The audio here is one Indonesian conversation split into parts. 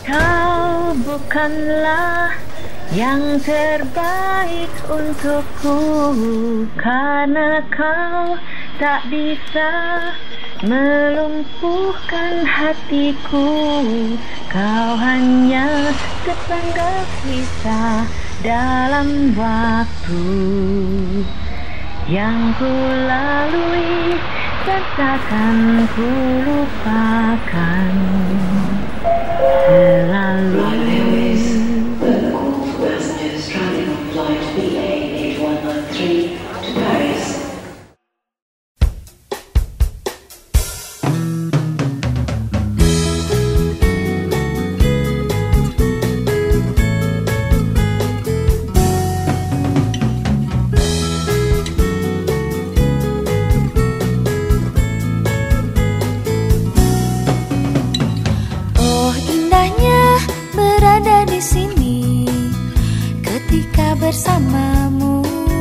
Kau bukanlah yang terbaik untukku, karena kau tak bisa melumpuhkan hatiku. Kau hanya sepenggal kisah dalam waktu yang ku lalui dan takkan ku lupakan selalu. Passengers traveling on flight BA8193 to Paris. Oh, indahnya berada di sini ketika bersamamu.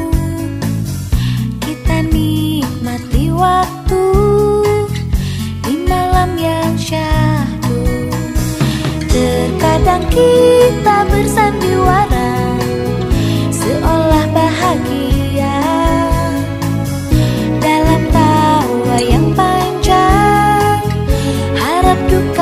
Kita nikmati waktu di malam yang syahdu. Terkadang kita bersandiwara seolah bahagia dalam tawa yang panjang. Harap duka